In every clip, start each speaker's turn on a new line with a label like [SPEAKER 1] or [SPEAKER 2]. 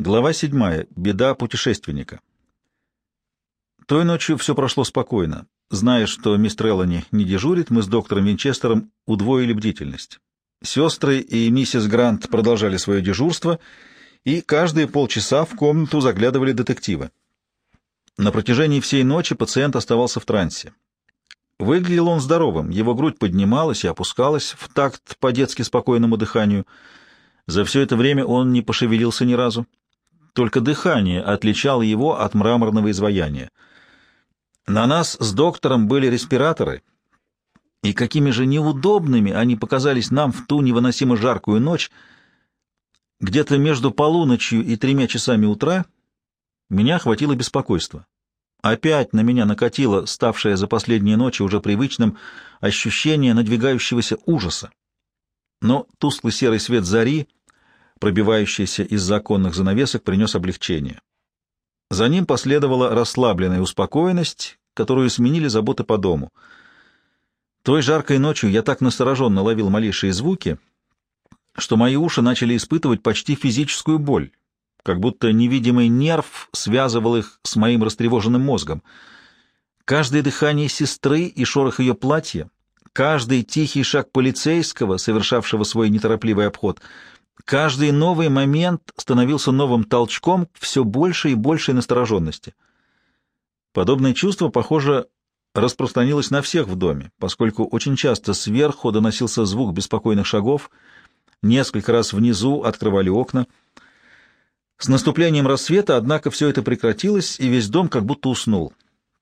[SPEAKER 1] Глава 7. Беда путешественника. Той ночью все прошло спокойно. Зная, что мисс Треллани не дежурит, мы с доктором Винчестером удвоили бдительность. Сестры и миссис Грант продолжали свое дежурство, и каждые полчаса в комнату заглядывали детективы. На протяжении всей ночи пациент оставался в трансе. Выглядел он здоровым, его грудь поднималась и опускалась в такт по-детски спокойному дыханию. За все это время он не пошевелился ни разу. Только дыхание отличало его от мраморного изваяния. На нас с доктором были респираторы, и какими же неудобными они показались нам в ту невыносимо жаркую ночь. Где-то между полуночью и 3 часами утра меня охватило беспокойство. Опять на меня накатило, ставшее за последние ночи уже привычным, ощущение надвигающегося ужаса. Но тусклый серый свет зари, пробивающийся из-за оконных занавесок, принес облегчение. За ним последовала расслабленная успокоенность, которую сменили заботы по дому. Той жаркой ночью я так настороженно ловил малейшие звуки, что мои уши начали испытывать почти физическую боль, как будто невидимый нерв связывал их с моим растревоженным мозгом. Каждое дыхание сестры и шорох ее платья, каждый тихий шаг полицейского, совершавшего свой неторопливый обход, каждый новый момент становился новым толчком к все большей и большей настороженности. Подобное чувство, похоже, распространилось на всех в доме, поскольку очень часто сверху доносился звук беспокойных шагов, несколько раз внизу открывали окна. С наступлением рассвета, однако, все это прекратилось, и весь дом как будто уснул.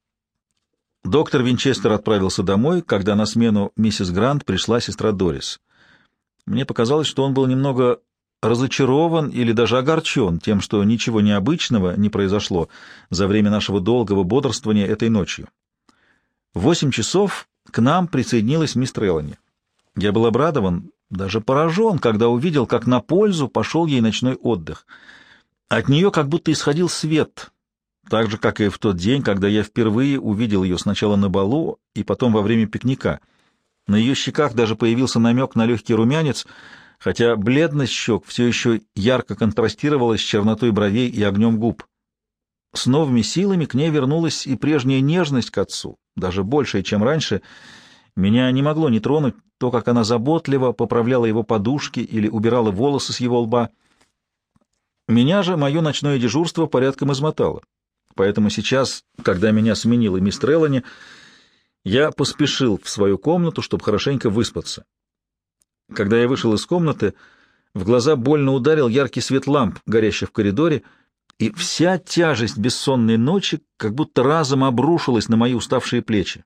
[SPEAKER 1] Доктор Винчестер отправился домой, когда на смену миссис Грант пришла сестра Дорис. Мне показалось, что он был немного разочарован или даже огорчен тем, что ничего необычного не произошло за время нашего долгого бодрствования этой ночью. В 8 часов к нам присоединилась мисс Треллани. Я был обрадован, даже поражен, когда увидел, как на пользу пошел ей ночной отдых. От нее как будто исходил свет, так же, как и в тот день, когда я впервые увидел ее сначала на балу и потом во время пикника. На ее щеках даже появился намек на легкий румянец, хотя бледность щек все еще ярко контрастировала с чернотой бровей и огнем губ. С новыми силами к ней вернулась и прежняя нежность к отцу, даже большая, чем раньше. Меня не могло не тронуть то, как она заботливо поправляла его подушки или убирала волосы с его лба. Меня же мое ночное дежурство порядком измотало, поэтому сейчас, когда меня сменила мисс Треллани, я поспешил в свою комнату, чтобы хорошенько выспаться. Когда я вышел из комнаты, в глаза больно ударил яркий свет ламп, горящих в коридоре, и вся тяжесть бессонной ночи как будто разом обрушилась на мои уставшие плечи.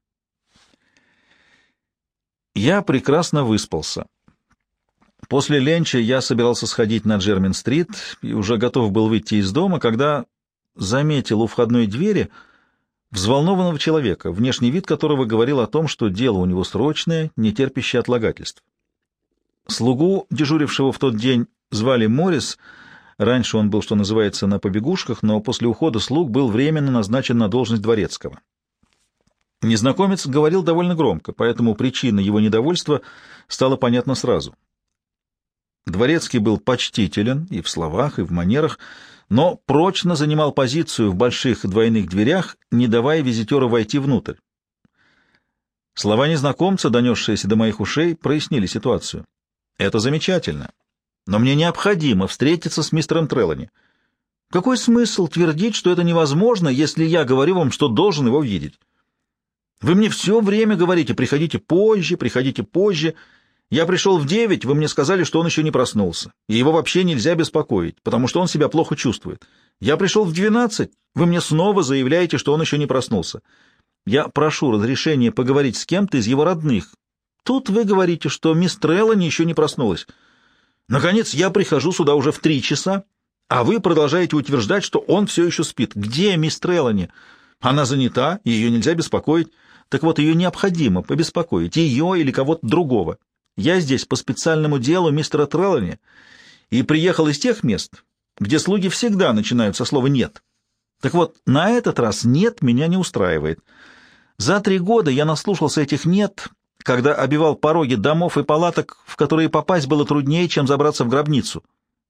[SPEAKER 1] Я прекрасно выспался. После ленча я собирался сходить на Джермин-стрит и уже готов был выйти из дома, когда заметил у входной двери взволнованного человека, внешний вид которого говорил о том, что дело у него срочное, не терпящее отлагательств. Слугу, дежурившего в тот день, звали Моррис. Раньше он был, что называется, на побегушках, но после ухода слуг был временно назначен на должность дворецкого. Незнакомец говорил довольно громко, поэтому причина его недовольства стала понятна сразу. Дворецкий был почтителен и в словах, и в манерах, но прочно занимал позицию в больших двойных дверях, не давая визитеру войти внутрь. Слова незнакомца, донесшиеся до моих ушей, прояснили ситуацию. «Это замечательно, но мне необходимо встретиться с мистером Треллани. Какой смысл твердить, что это невозможно, если я говорю вам, что должен его видеть? Вы мне все время говорите: приходите позже, приходите позже. Я пришел в 9, вы мне сказали, что он еще не проснулся, и его вообще нельзя беспокоить, потому что он себя плохо чувствует. Я пришел в 12, вы мне снова заявляете, что он еще не проснулся. Я прошу разрешения поговорить с кем-то из его родных. Тут вы говорите, что мисс Треллани еще не проснулась. Наконец, я прихожу сюда уже в 3 часа, а вы продолжаете утверждать, что он все еще спит. Где мисс Треллани? Она занята, и ее нельзя беспокоить. Так вот, ее необходимо побеспокоить, ее или кого-то другого. Я здесь по специальному делу мистера Треллани и приехал из тех мест, где слуги всегда начинают со слова «нет». Так вот, на этот раз «нет» меня не устраивает. За 3 года я наслушался этих «нет», когда обивал пороги домов и палаток, в которые попасть было труднее, чем забраться в гробницу.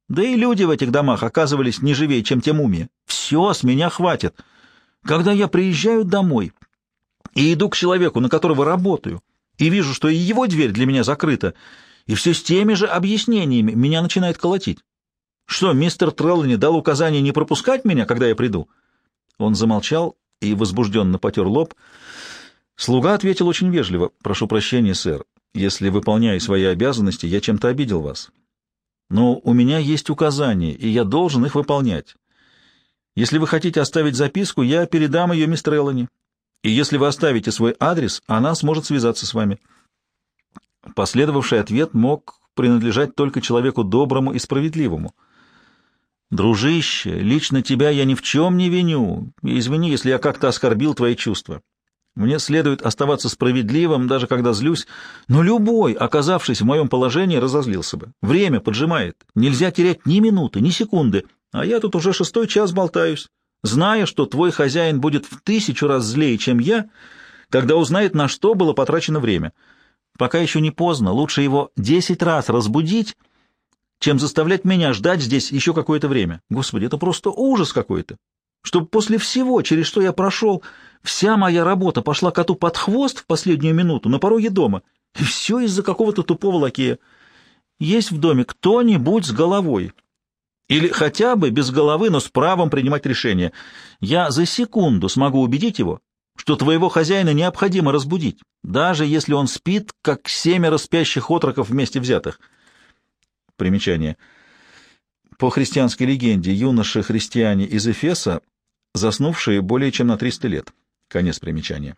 [SPEAKER 1] Да и люди в этих домах оказывались не живее, чем те мумии. Все, с меня хватит. Когда я приезжаю домой и иду к человеку, на которого работаю, и вижу, что и его дверь для меня закрыта, и все с теми же объяснениями, меня начинает колотить. Что, мистер Треллани дал указание не пропускать меня, когда я приду?» Он замолчал и возбужденно потер лоб. Слуга ответил очень вежливо: «Прошу прощения, сэр, если, выполняя свои обязанности, я чем-то обидел вас. Но у меня есть указания, и я должен их выполнять. Если вы хотите оставить записку, я передам ее мистер Эллани, и если вы оставите свой адрес, она сможет связаться с вами». Последовавший ответ мог принадлежать только человеку доброму и справедливому. «Дружище, лично тебя я ни в чем не виню, и извини, если я как-то оскорбил твои чувства. Мне следует оставаться справедливым, даже когда злюсь, но любой, оказавшись в моем положении, разозлился бы. Время поджимает, нельзя терять ни минуты, ни секунды, а я тут уже 6-й час болтаюсь, зная, что твой хозяин будет в 1000 раз злее, чем я, когда узнает, на что было потрачено время. Пока еще не поздно, лучше его 10 раз разбудить, чем заставлять меня ждать здесь еще какое-то время. Господи, это просто ужас какой-то. Чтобы после всего, через что я прошел, вся моя работа пошла коту под хвост в последнюю минуту на пороге дома. И все из-за какого-то тупого лакея. Есть в доме кто-нибудь с головой? Или хотя бы без головы, но с правом принимать решение. Я за секунду смогу убедить его, что твоего хозяина необходимо разбудить, даже если он спит, как 7 спящих отроков вместе взятых. Примечание. По христианской легенде, юноши-христиане из Эфеса, заснувшие более чем на 300 лет. Конец примечания.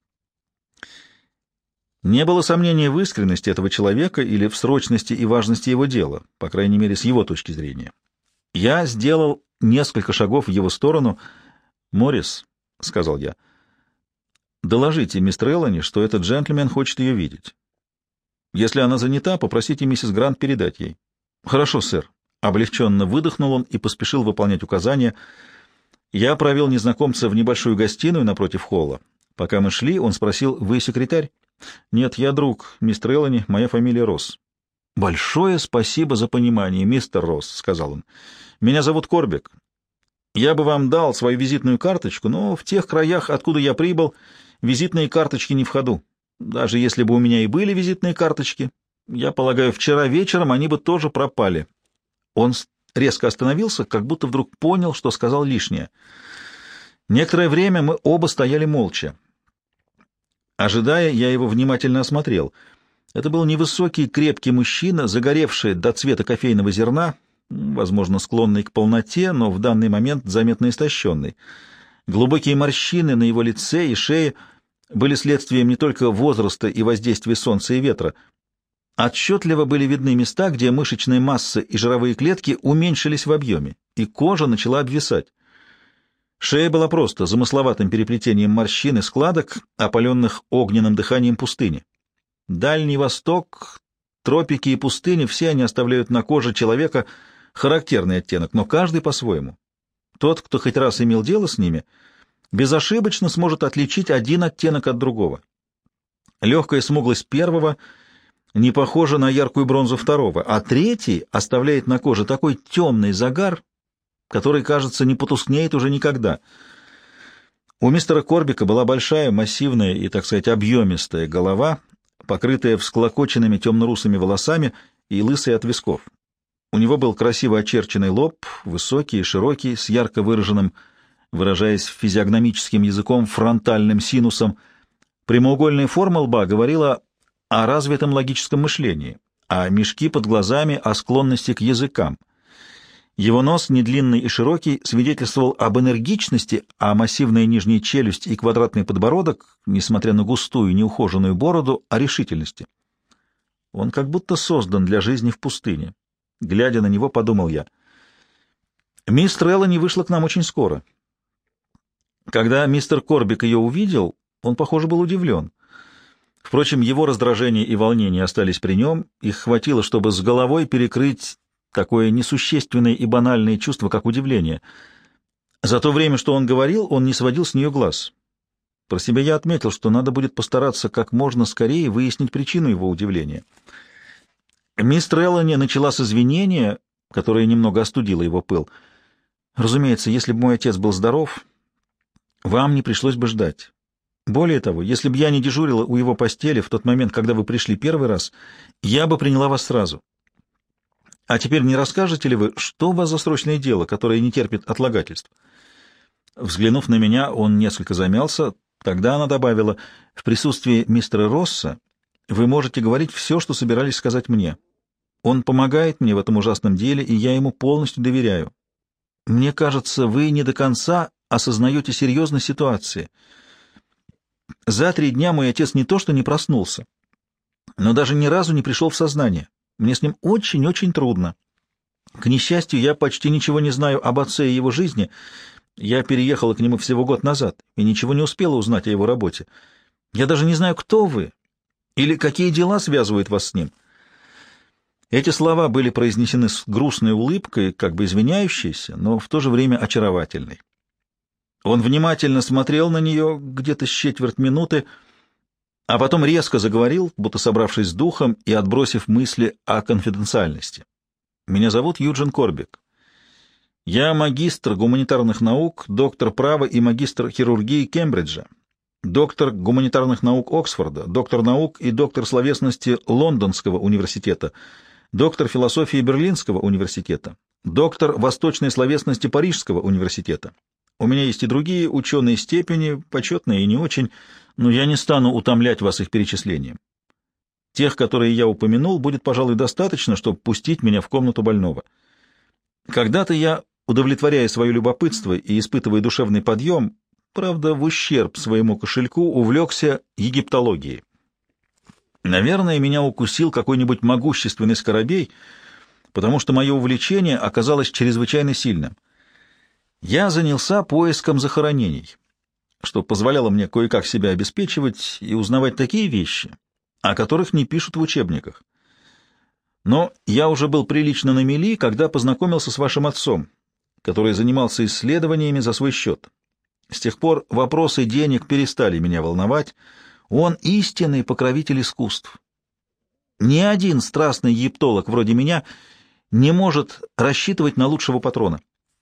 [SPEAKER 1] Не было сомнения в искренности этого человека или в срочности и важности его дела, по крайней мере, с его точки зрения. Я сделал несколько шагов в его сторону. «Моррис», — сказал я, — «доложите мистер Эллани, что этот джентльмен хочет ее видеть. Если она занята, попросите миссис Грант передать ей». «Хорошо, сэр». Облегченно выдохнул он и поспешил выполнять указания. Я провел незнакомца в небольшую гостиную напротив холла. Пока мы шли, он спросил: «Вы секретарь?» «Нет, я друг, мистер Эллани, моя фамилия Росс». «Большое спасибо за понимание, мистер Росс», — сказал он. «Меня зовут Корбек. Я бы вам дал свою визитную карточку, но в тех краях, откуда я прибыл, визитные карточки не в ходу. Даже если бы у меня и были визитные карточки, я полагаю, вчера вечером они бы тоже пропали». Он резко остановился, как будто вдруг понял, что сказал лишнее. Некоторое время мы оба стояли молча. Ожидая, я его внимательно осмотрел. Это был невысокий, крепкий мужчина, загоревший до цвета кофейного зерна, возможно, склонный к полноте, но в данный момент заметно истощенный. Глубокие морщины на его лице и шее были следствием не только возраста и воздействия солнца и ветра. Отчетливо были видны места, где мышечная масса и жировые клетки уменьшились в объеме, и кожа начала обвисать. Шея была просто замысловатым переплетением морщин и складок, опаленных огненным дыханием пустыни. Дальний Восток, тропики и пустыни — все они оставляют на коже человека характерный оттенок, но каждый по-своему. Тот, кто хоть раз имел дело с ними, безошибочно сможет отличить один оттенок от другого. Легкая смуглость первого не похожа на яркую бронзу второго, а третий оставляет на коже такой темный загар, который, кажется, не потускнеет уже никогда. У мистера Корбика была большая, массивная и, так сказать, объемистая голова, покрытая всклокоченными темно-русыми волосами и лысая от висков. У него был красиво очерченный лоб, высокий и широкий, с ярко выраженным, выражаясь физиогномическим языком, фронтальным синусом. Прямоугольная форма лба говорила о развитом логическом мышлении, а мешки под глазами — о склонности к языкам. Его нос, недлинный и широкий, свидетельствовал об энергичности, а массивная нижняя челюсть и квадратный подбородок, несмотря на густую неухоженную бороду, о решительности. Он как будто создан для жизни в пустыне. Глядя на него, подумал я. Мистер Эллани вышла к нам очень скоро. Когда мистер Корбик ее увидел, он, похоже, был удивлен. Впрочем, его раздражение и волнение остались при нем, их хватило, чтобы с головой перекрыть такое несущественное и банальное чувство, как удивление. За то время, что он говорил, он не сводил с нее глаз. Про себя я отметил, что надо будет постараться как можно скорее выяснить причину его удивления. Мистер Эллани начала с извинения, которая немного остудила его пыл. Разумеется, если бы мой отец был здоров, вам не пришлось бы ждать. Более того, если бы я не дежурила у его постели в тот момент, когда вы пришли первый раз, я бы приняла вас сразу. А теперь не расскажете ли вы, что у вас за срочное дело, которое не терпит отлагательств?» Взглянув на меня, он несколько замялся. Тогда она добавила: «В присутствии мистера Росса вы можете говорить все, что собирались сказать мне. Он помогает мне в этом ужасном деле, и я ему полностью доверяю. Мне кажется, вы не до конца осознаете серьезность ситуации. За 3 дня мой отец не то что не проснулся, но даже ни разу не пришел в сознание. Мне с ним очень-очень трудно. К несчастью, я почти ничего не знаю об отце и его жизни. Я переехала к нему всего год назад и ничего не успела узнать о его работе. Я даже не знаю, кто вы или какие дела связывают вас с ним». Эти слова были произнесены с грустной улыбкой, как бы извиняющейся, но в то же время очаровательной. Он внимательно смотрел на нее где-то с четверть минуты, а потом резко заговорил, будто собравшись с духом и отбросив мысли о конфиденциальности. «Меня зовут Юджин Корбик. Я магистр гуманитарных наук, доктор права и магистр хирургии Кембриджа, доктор гуманитарных наук Оксфорда, доктор наук и доктор словесности Лондонского университета, доктор философии Берлинского университета, доктор восточной словесности Парижского университета. У меня есть и другие ученые степени, почетные и не очень, но я не стану утомлять вас их перечислением. Тех, которые я упомянул, будет, пожалуй, достаточно, чтобы пустить меня в комнату больного. Когда-то я, удовлетворяя свое любопытство и испытывая душевный подъем, правда, в ущерб своему кошельку, увлекся египтологией. Наверное, меня укусил какой-нибудь могущественный скоробей, потому что мое увлечение оказалось чрезвычайно сильным. Я занялся поиском захоронений, что позволяло мне кое-как себя обеспечивать и узнавать такие вещи, о которых не пишут в учебниках. Но я уже был прилично на мели, когда познакомился с вашим отцом, который занимался исследованиями за свой счет. С тех пор вопросы денег перестали меня волновать. Он истинный покровитель искусств. Ни один страстный египтолог вроде меня не может рассчитывать на лучшего патрона».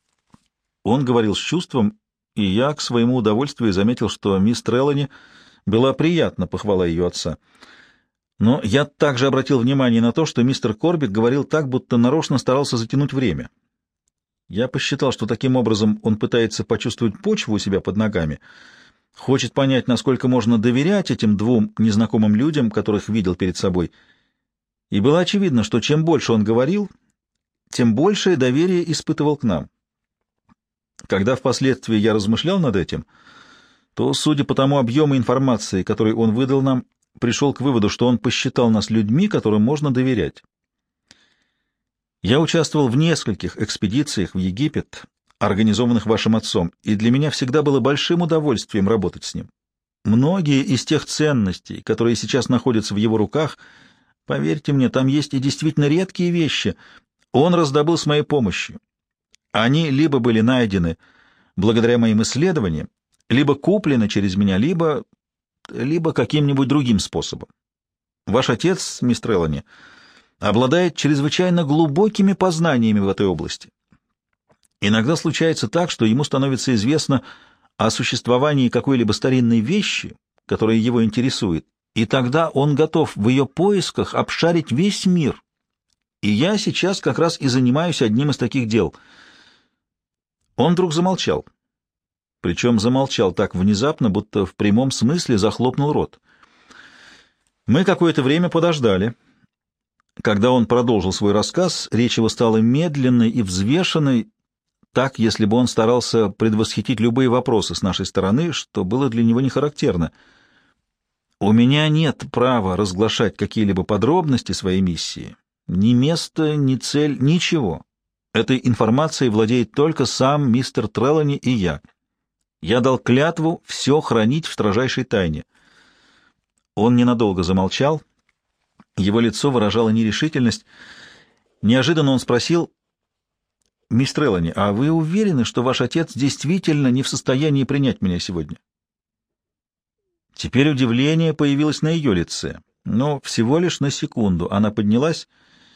[SPEAKER 1] Он говорил с чувством, и я, к своему удовольствию, заметил, что мисс Треллани была приятна похвала ее отца. Но я также обратил внимание на то, что мистер Корбик говорил так, будто нарочно старался затянуть время. Я посчитал, что таким образом он пытается почувствовать почву у себя под ногами, хочет понять, насколько можно доверять этим 2 незнакомым людям, которых видел перед собой. И было очевидно, что чем больше он говорил, тем большее доверие испытывал к нам. Когда впоследствии я размышлял над этим, то, судя по тому объему информации, который он выдал нам, пришел к выводу, что он посчитал нас людьми, которым можно доверять. Я участвовал в нескольких экспедициях в Египет, организованных вашим отцом, и для меня всегда было большим удовольствием работать с ним. Многие из тех ценностей, которые сейчас находятся в его руках, поверьте мне, там есть и действительно редкие вещи, он раздобыл с моей помощью. Они либо были найдены благодаря моим исследованиям, либо куплены через меня, либо каким-нибудь другим способом. Ваш отец, мисс Треллани, обладает чрезвычайно глубокими познаниями в этой области. Иногда случается так, что ему становится известно о существовании какой-либо старинной вещи, которая его интересует, и тогда он готов в ее поисках обшарить весь мир. И я сейчас как раз и занимаюсь одним из таких дел». Он вдруг замолчал. Причем замолчал так внезапно, будто в прямом смысле захлопнул рот. Мы какое-то время подождали. Когда он продолжил свой рассказ, речь его стала медленной и взвешенной, так, если бы он старался предвосхитить любые вопросы с нашей стороны, что было для него не характерно. «У меня нет права разглашать какие-либо подробности своей миссии. Ни место, ни цель, ничего. Этой информацией владеет только сам мистер Треллани и я. Я дал клятву все хранить в строжайшей тайне». Он ненадолго замолчал. Его лицо выражало нерешительность. Неожиданно он спросил: «Мисс Треллани, а вы уверены, что ваш отец действительно не в состоянии принять меня сегодня?» Теперь удивление появилось на ее лице, но всего лишь на секунду. Она поднялась.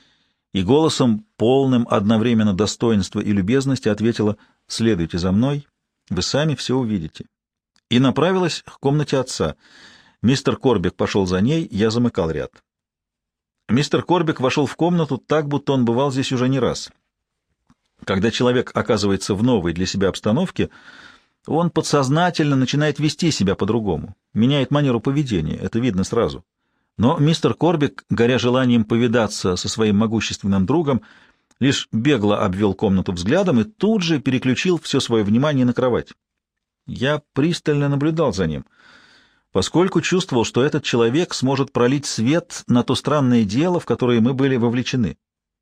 [SPEAKER 1] и голосом, полным одновременно достоинства и любезности, ответила: «Следуйте за мной, вы сами все увидите». И направилась к комнате отца. Мистер Корбик пошел за ней, я замыкал ряд. Мистер Корбик вошел в комнату так, будто он бывал здесь уже не раз. Когда человек оказывается в новой для себя обстановке, он подсознательно начинает вести себя по-другому, меняет манеру поведения, это видно сразу. Но мистер Корбик, горя желанием повидаться со своим могущественным другом, лишь бегло обвел комнату взглядом и тут же переключил все свое внимание на кровать. Я пристально наблюдал за ним, поскольку чувствовал, что этот человек сможет пролить свет на то странное дело, в которое мы были вовлечены.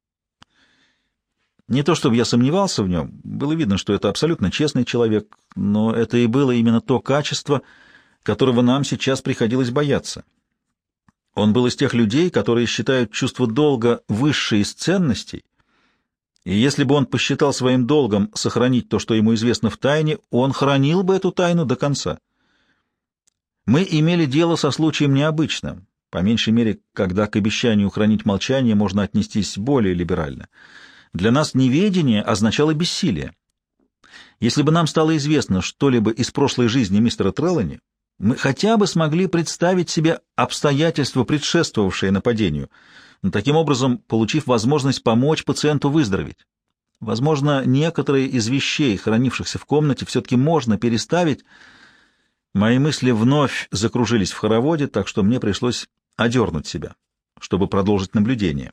[SPEAKER 1] Не то чтобы я сомневался в нем, было видно, что это абсолютно честный человек, но это и было именно то качество, которого нам сейчас приходилось бояться. Он был из тех людей, которые считают чувство долга высшей из ценностей, и если бы он посчитал своим долгом сохранить то, что ему известно в тайне, он хранил бы эту тайну до конца. Мы имели дело со случаем необычным, по меньшей мере, когда к обещанию хранить молчание можно отнестись более либерально. Для нас неведение означало бессилие. Если бы нам стало известно что-либо из прошлой жизни мистера Треллани, мы хотя бы смогли представить себе обстоятельства, предшествовавшие нападению, таким образом получив возможность помочь пациенту выздороветь. Возможно, некоторые из вещей, хранившихся в комнате, все-таки можно переставить. Мои мысли вновь закружились в хороводе, так что мне пришлось одернуть себя, чтобы продолжить наблюдение.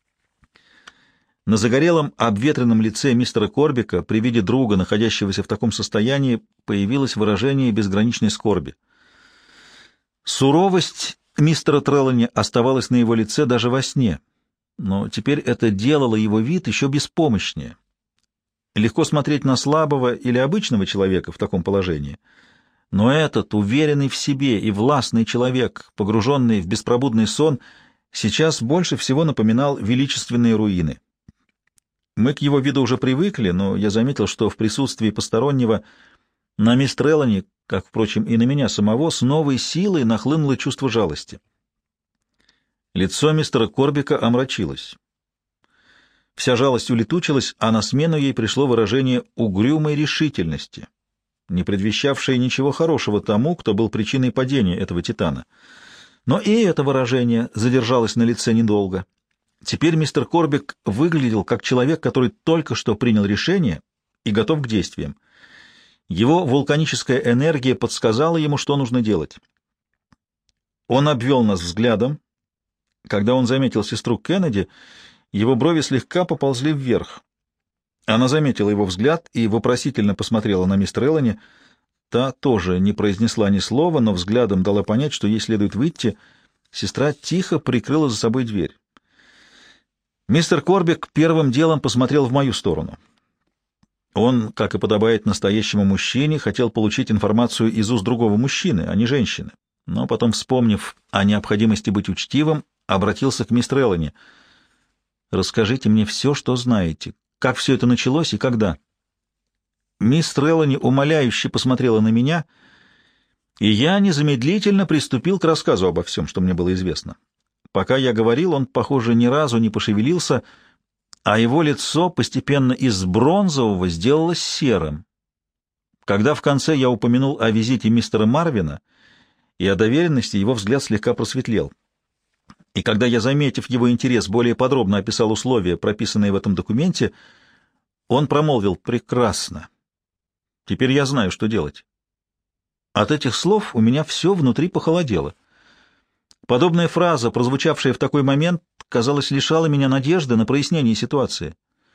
[SPEAKER 1] На загорелом, обветренном лице мистера Корбика при виде друга, находящегося в таком состоянии, появилось выражение безграничной скорби. Суровость мистера Треллани оставалась на его лице даже во сне, но теперь это делало его вид еще беспомощнее. Легко смотреть на слабого или обычного человека в таком положении, но этот, уверенный в себе и властный человек, погруженный в беспробудный сон, сейчас больше всего напоминал величественные руины. Мы к его виду уже привыкли, но я заметил, что в присутствии постороннего на мисс Треллани, как, впрочем, и на меня самого, с новой силой нахлынуло чувство жалости. Лицо мистера Корбика омрачилось. Вся жалость улетучилась, а на смену ей пришло выражение угрюмой решительности, не предвещавшее ничего хорошего тому, кто был причиной падения этого титана. Но и это выражение задержалось на лице недолго. Теперь мистер Корбик выглядел как человек, который только что принял решение и готов к действиям. Его вулканическая энергия подсказала ему, что нужно делать. Он обвел нас взглядом. Когда он заметил сестру Кеннеди, его брови слегка поползли вверх. Она заметила его взгляд и вопросительно посмотрела на мисс Треллани. Та тоже не произнесла ни слова, но взглядом дала понять, что ей следует выйти. Сестра тихо прикрыла за собой дверь. Мистер Корбик первым делом посмотрел в мою сторону. Он, как и подобает настоящему мужчине, хотел получить информацию из уст другого мужчины, а не женщины. Но потом, вспомнив о необходимости быть учтивым, обратился к мисс Треллани. «Расскажите мне все, что знаете. Как все это началось и когда?» Мисс Треллани умоляюще посмотрела на меня, и я незамедлительно приступил к рассказу обо всем, что мне было известно. Пока я говорил, он, похоже, ни разу не пошевелился, а его лицо постепенно из бронзового сделалось серым. Когда в конце я упомянул о визите мистера Марвина и о доверенности, его взгляд слегка просветлел. И когда я, заметив его интерес, более подробно описал условия, прописанные в этом документе, он промолвил: «Прекрасно. Теперь я знаю, что делать». От этих слов у меня все внутри похолодело. Подобная фраза, прозвучавшая в такой момент, казалось, лишала меня надежды на прояснение ситуации.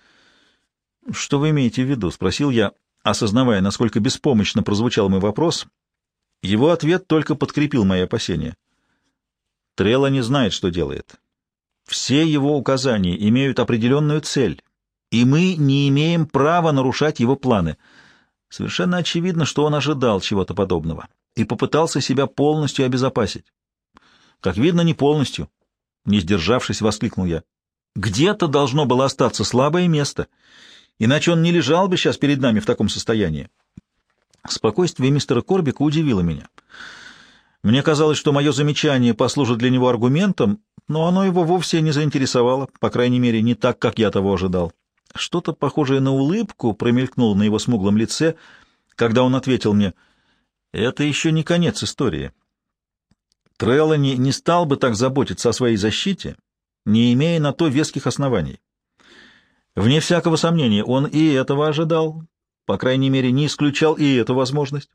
[SPEAKER 1] «Что вы имеете в виду?» — спросил я, осознавая, насколько беспомощно прозвучал мой вопрос. Его ответ только подкрепил мои опасения. Треллани знает, что делает. Все его указания имеют определенную цель, и мы не имеем права нарушать его планы. Совершенно очевидно, что он ожидал чего-то подобного и попытался себя полностью обезопасить. Как видно, не полностью. Не сдержавшись, воскликнул я. Где-то должно было остаться слабое место, иначе он не лежал бы сейчас перед нами в таком состоянии. Спокойствие мистера Корбика удивило меня. Мне казалось, что мое замечание послужит для него аргументом, но оно его вовсе не заинтересовало, по крайней мере, не так, как я того ожидал. Что-то похожее на улыбку промелькнуло на его смуглом лице, когда он ответил мне: «Это еще не конец истории. Трелани не стал бы так заботиться о своей защите, не имея на то веских оснований. Вне всякого сомнения, он и этого ожидал, по крайней мере, не исключал и эту возможность.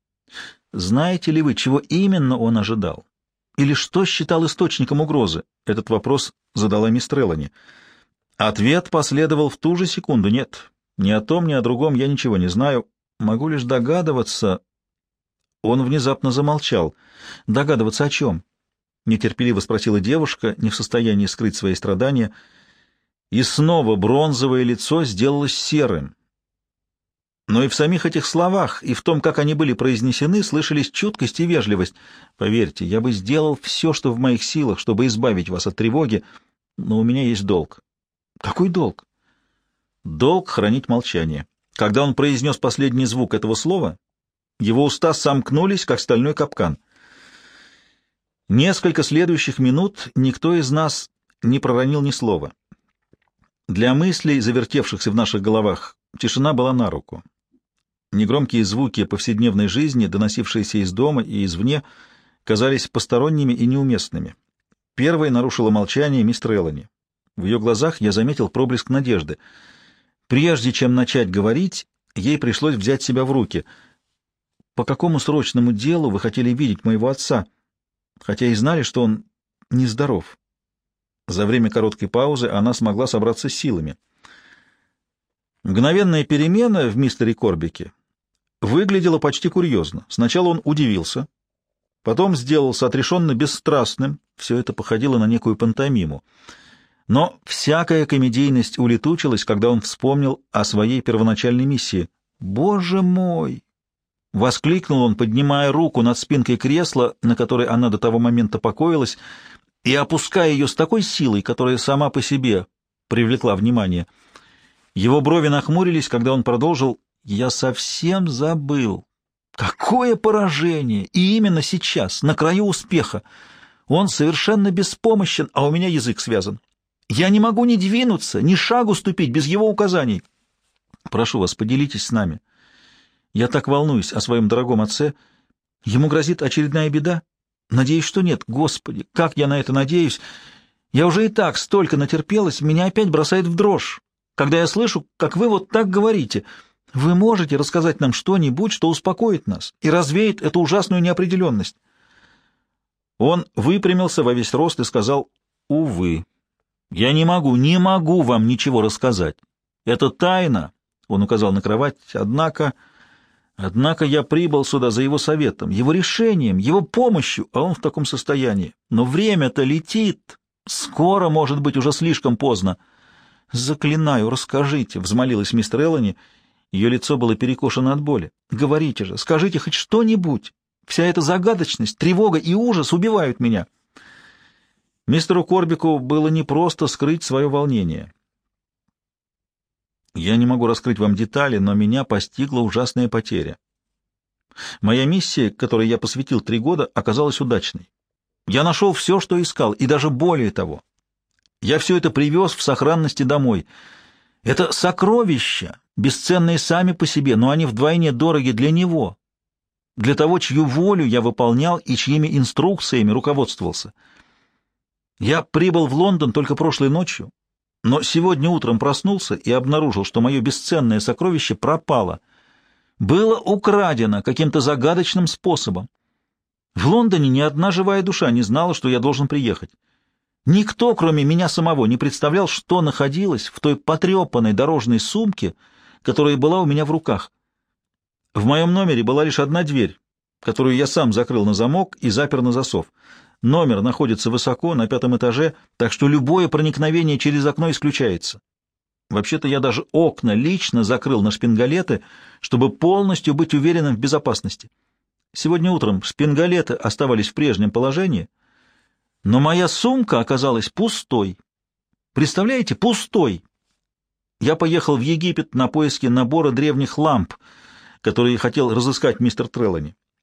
[SPEAKER 1] Знаете ли вы, чего именно он ожидал? Или что считал источником угрозы?» Этот вопрос задала мисс Трелани. Ответ последовал в ту же секунду. «Нет, ни о том, ни о другом я ничего не знаю. Могу лишь догадываться...» Он внезапно замолчал. «Догадываться о чем?» — нетерпеливо спросила девушка, не в состоянии скрыть свои страдания. И снова бронзовое лицо сделалось серым. Но и в самих этих словах, и в том, как они были произнесены, слышались чуткость и вежливость. «Поверьте, я бы сделал все, что в моих силах, чтобы избавить вас от тревоги, но у меня есть долг». «Какой долг?» «Долг хранить молчание». Когда он произнес последний звук этого слова, его уста сомкнулись, как стальной капкан. Несколько следующих минут никто из нас не проронил ни слова. Для мыслей, завертевшихся в наших головах, тишина была на руку. Негромкие звуки повседневной жизни, доносившиеся из дома и извне, казались посторонними и неуместными. Первой нарушила молчание мисс Трелани. В ее глазах я заметил проблеск надежды. Прежде чем начать говорить, ей пришлось взять себя в руки. «По какому срочному делу вы хотели видеть моего отца, хотя и знали, что он нездоров?» За время короткой паузы она смогла собраться с силами. Мгновенная перемена в мистере Корбике выглядела почти курьезно. Сначала он удивился, потом сделался отрешенно бесстрастным. Все это походило на некую пантомиму. Но всякая комедийность улетучилась, когда он вспомнил о своей первоначальной миссии. «Боже мой!» — воскликнул он, поднимая руку над спинкой кресла, на которой она до того момента покоилась, и опуская ее с такой силой, которая сама по себе привлекла внимание. Его брови нахмурились, когда он продолжил: «Я совсем забыл. Какое поражение! И именно сейчас, на краю успеха. Он совершенно беспомощен, а у меня язык связан. Я не могу ни двинуться, ни шагу ступить без его указаний. Прошу вас, поделитесь с нами. Я так волнуюсь о своем дорогом отце. Ему грозит очередная беда? Надеюсь, что нет. Господи, как я на это надеюсь! Я уже и так столько натерпелась, меня опять бросает в дрожь, когда я слышу, как вы вот так говорите. Вы можете рассказать нам что-нибудь, что успокоит нас и развеет эту ужасную неопределенность?» Он выпрямился во весь рост и сказал: «Увы, я не могу вам ничего рассказать. Это тайна», — он указал на кровать, «однако я прибыл сюда за его советом, его решением, его помощью, а он в таком состоянии. Но время-то летит. Скоро, может быть, уже слишком поздно». «Заклинаю, расскажите», — взмолилась мисс Трелани. Ее лицо было перекошено от боли. «Говорите же, скажите хоть что-нибудь. Вся эта загадочность, тревога и ужас убивают меня». Мистеру Корбику было непросто скрыть свое волнение. «Я не могу раскрыть вам детали, но меня постигла ужасная потеря. Моя миссия, которой я посвятил 3 года, оказалась удачной. Я нашел все, что искал, и даже более того. Я все это привез в сохранности домой. Это сокровища, бесценные сами по себе, но они вдвойне дороги для него, для того, чью волю я выполнял и чьими инструкциями руководствовался. Я прибыл в Лондон только прошлой ночью, но сегодня утром проснулся и обнаружил, что мое бесценное сокровище пропало. Было украдено каким-то загадочным способом. В Лондоне ни одна живая душа не знала, что я должен приехать. Никто, кроме меня самого, не представлял, что находилось в той потрепанной дорожной сумке, которая была у меня в руках. В моем номере была лишь одна дверь, которую я сам закрыл на замок и запер на засов. Номер находится высоко, на 5-м этаже, так что любое проникновение через окно исключается. Вообще-то я даже окна лично закрыл на шпингалеты, чтобы полностью быть уверенным в безопасности. Сегодня утром шпингалеты оставались в прежнем положении, но моя сумка оказалась пустой. Представляете, пустой. Я поехал в Египет на поиски набора древних ламп, которые хотел разыскать мистер Трелани.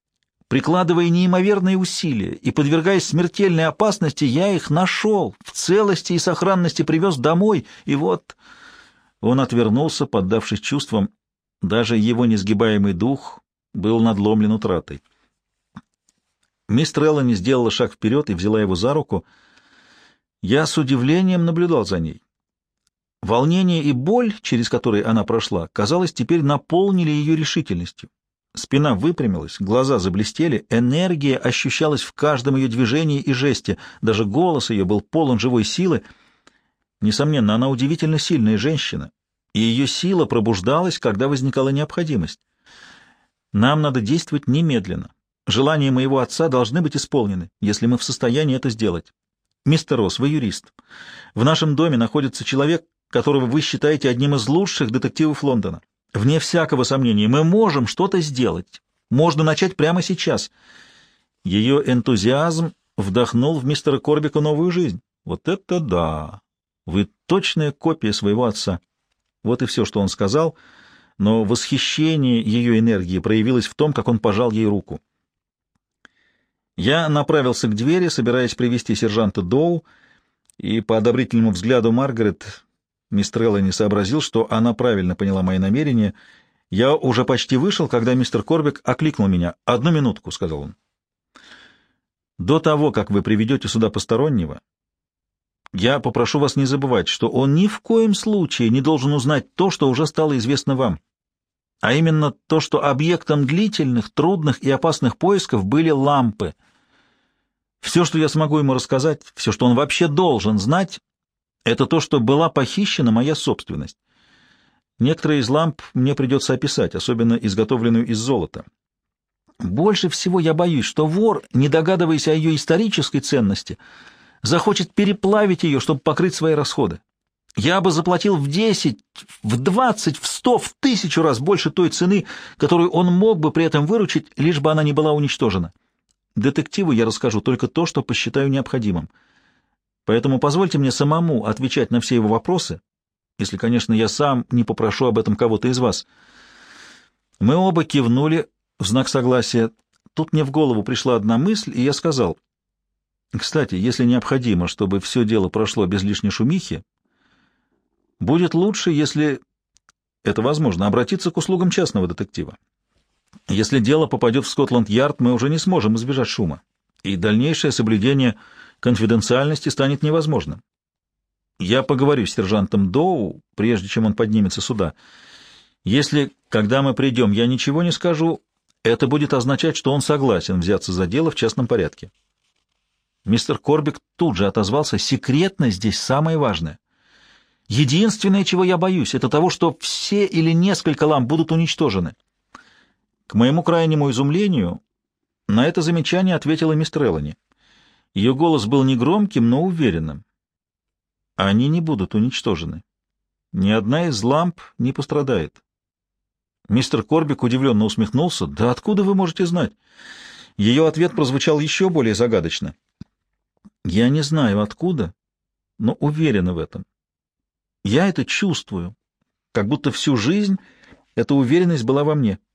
[SPEAKER 1] Прикладывая неимоверные усилия и подвергаясь смертельной опасности, я их нашел, в целости и сохранности привез домой, и вот...» Он отвернулся, поддавшись чувствам. Даже его несгибаемый дух был надломлен утратой. Мисс Треллани сделала шаг вперед и взяла его за руку. Я с удивлением наблюдал за ней. Волнение и боль, через которые она прошла, казалось, теперь наполнили ее решительностью. Спина выпрямилась, глаза заблестели, энергия ощущалась в каждом ее движении и жесте, даже голос ее был полон живой силы. Несомненно, она удивительно сильная женщина, и ее сила пробуждалась, когда возникала необходимость. Нам надо действовать немедленно. Желания моего отца должны быть исполнены, если мы в состоянии это сделать. Мистер Росс, вы юрист. В нашем доме находится человек, которого вы считаете одним из лучших детективов Лондона. Вне всякого сомнения, мы можем что-то сделать. Можно начать прямо сейчас. Ее энтузиазм вдохнул в мистера Корбика новую жизнь. Вот это да! Вы точная копия своего отца. Вот и все, что он сказал, но восхищение ее энергии проявилось в том, как он пожал ей руку. Я направился к двери, собираясь привести сержанта Доу, и по одобрительному взгляду Маргарет мистер Эллани сообразил, что она правильно поняла мои намерения. Я уже почти вышел, когда мистер Корбик окликнул меня. «Одну минутку», — сказал он. «До того, как вы приведете сюда постороннего, я попрошу вас не забывать, что он ни в коем случае не должен узнать то, что уже стало известно вам, а именно то, что объектом длительных, трудных и опасных поисков были лампы. Все, что я смогу ему рассказать, все, что он вообще должен знать, это то, что была похищена моя собственность. Некоторые из ламп мне придется описать, особенно изготовленную из золота. Больше всего я боюсь, что вор, не догадываясь о ее исторической ценности, захочет переплавить ее, чтобы покрыть свои расходы. Я бы заплатил в 10, в 20, в 100, в 1000 раз больше той цены, которую он мог бы при этом выручить, лишь бы она не была уничтожена. Детективу я расскажу только то, что посчитаю необходимым. Поэтому позвольте мне самому отвечать на все его вопросы, если, конечно, я сам не попрошу об этом кого-то из вас». Мы оба кивнули в знак согласия. Тут мне в голову пришла одна мысль, и я сказал: «Кстати, если необходимо, чтобы все дело прошло без лишней шумихи, будет лучше, если это возможно, обратиться к услугам частного детектива. Если дело попадет в Скотланд-Ярд, мы уже не сможем избежать шума, и дальнейшее соблюдение конфиденциальности станет невозможным. Я поговорю с сержантом Доу, прежде чем он поднимется сюда. Если, когда мы придем, я ничего не скажу, это будет означать, что он согласен взяться за дело в частном порядке». Мистер Корбик тут же отозвался: «Секретность здесь самое важное. Единственное, чего я боюсь, это того, что все или несколько ламп будут уничтожены». К моему крайнему изумлению на это замечание ответила мисс Треллани. Ее голос был негромким, но уверенным. «Они не будут уничтожены. Ни одна из ламп не пострадает». Мистер Корбик удивленно усмехнулся. «Да откуда вы можете знать?» Ее ответ прозвучал еще более загадочно. «Я не знаю откуда, но уверена в этом. Я это чувствую, как будто всю жизнь эта уверенность была во мне».